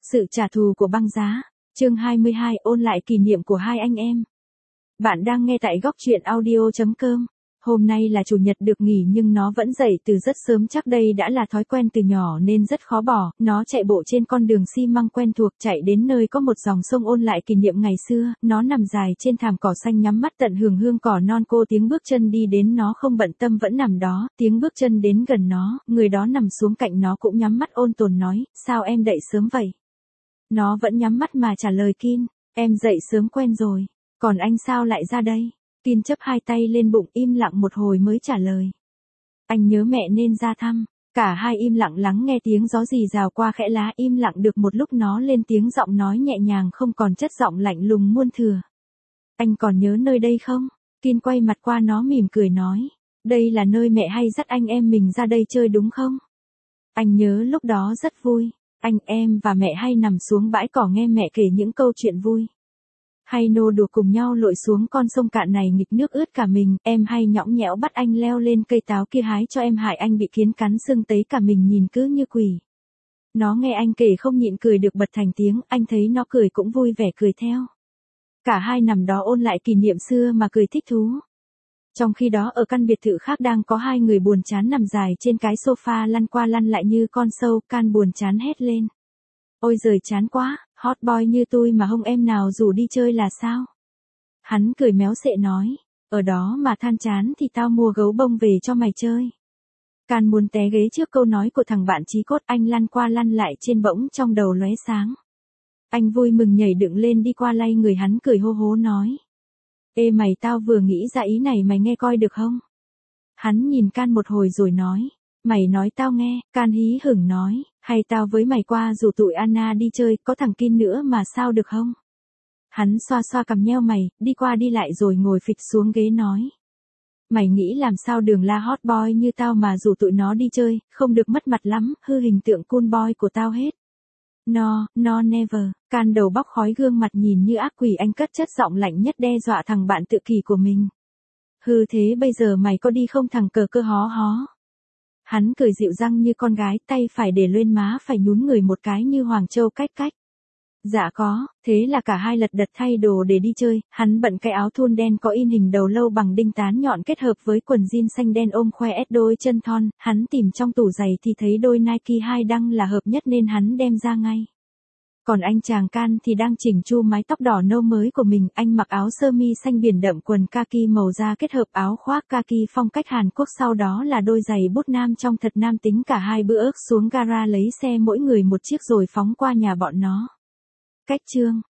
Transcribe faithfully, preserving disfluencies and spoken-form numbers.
Sự trả thù của băng giá. Chương hai mươi hai, ôn lại kỷ niệm của hai anh em. Bạn đang nghe tại góc truyện audio chấm com. Hôm nay là chủ nhật được nghỉ nhưng nó vẫn dậy từ rất sớm, chắc đây đã là thói quen từ nhỏ nên rất khó bỏ. Nó chạy bộ trên con đường xi măng quen thuộc, chạy đến nơi có một dòng sông ôn lại kỷ niệm ngày xưa. Nó nằm dài trên thảm cỏ xanh nhắm mắt tận hưởng hương cỏ non, cô tiếng bước chân đi đến, nó không bận tâm vẫn nằm đó. Tiếng bước chân đến gần nó, người đó nằm xuống cạnh nó cũng nhắm mắt ôn tồn nói, sao em dậy sớm vậy? Nó vẫn nhắm mắt mà trả lời Kin, em dậy sớm quen rồi, còn anh sao lại ra đây? Kin chấp hai tay lên bụng im lặng một hồi mới trả lời. Anh nhớ mẹ nên ra thăm. Cả hai im lặng lắng nghe tiếng gió rì rào qua khẽ lá, im lặng được một lúc nó lên tiếng, giọng nói nhẹ nhàng không còn chất giọng lạnh lùng muôn thừa. Anh còn nhớ nơi đây không? Kin quay mặt qua nó mỉm cười nói. Đây là nơi mẹ hay dắt anh em mình ra đây chơi đúng không? Anh nhớ lúc đó rất vui. Anh em và mẹ hay nằm xuống bãi cỏ nghe mẹ kể những câu chuyện vui. Hay nô đùa cùng nhau lội xuống con sông cạn này nghịch nước ướt cả mình, em hay nhõng nhẽo bắt anh leo lên cây táo kia hái cho em, hại anh bị kiến cắn sưng tấy cả mình nhìn cứ như quỷ. Nó nghe anh kể không nhịn cười được bật thành tiếng, anh thấy nó cười cũng vui vẻ cười theo. Cả hai nằm đó ôn lại kỷ niệm xưa mà cười thích thú. Trong khi đó ở căn biệt thự khác đang có hai người buồn chán nằm dài trên cái sofa lăn qua lăn lại như con sâu. Can buồn chán hét lên. Ôi giời chán quá, hot boy như tôi mà không em nào rủ đi chơi là sao? Hắn cười méo xệ nói, ở đó mà than chán thì tao mua gấu bông về cho mày chơi. Can muốn té ghế trước câu nói của thằng bạn chí cốt, anh lăn qua lăn lại trên bỗng trong đầu lóe sáng. Anh vui mừng nhảy dựng lên đi qua lay người hắn cười hô hố nói. Ê mày, tao vừa nghĩ ra ý này, mày nghe coi được không? Hắn nhìn Can một hồi rồi nói. Mày nói tao nghe. Can hí hửng nói. Hay tao với mày qua rủ tụi Anna đi chơi, có thằng Kin nữa mà sao được không? Hắn xoa xoa cằm nheo mày, đi qua đi lại rồi ngồi phịch xuống ghế nói. Mày nghĩ làm sao đường la hot boy như tao mà rủ tụi nó đi chơi, không được mất mặt lắm, hư hình tượng cool boy của tao hết. No, no never. Can đầu bóc khói, gương mặt nhìn như ác quỷ, anh cất chất giọng lạnh nhất đe dọa thằng bạn tự kỷ của mình. Hư thế bây giờ mày có đi không thằng cờ cơ hó hó? Hắn cười dịu răng như con gái, tay phải để lên má phải nhún người một cái như Hoàng Châu cách cách. Dạ có, thế là cả hai lật đật thay đồ để đi chơi, hắn bận cái áo thun đen có in hình đầu lâu bằng đinh tán nhọn kết hợp với quần jean xanh đen ôm khoe ét đôi chân thon, hắn tìm trong tủ giày thì thấy đôi Nike hai đăng là hợp nhất nên hắn đem ra ngay. Còn anh chàng Can thì đang chỉnh chu mái tóc đỏ nâu mới của mình, anh mặc áo sơ mi xanh biển đậm, quần kaki màu da kết hợp áo khoác kaki phong cách Hàn Quốc, sau đó là đôi giày bút nam trong thật nam tính. Cả hai bữa ức xuống gara lấy xe mỗi người một chiếc rồi phóng qua nhà bọn nó. Cách chương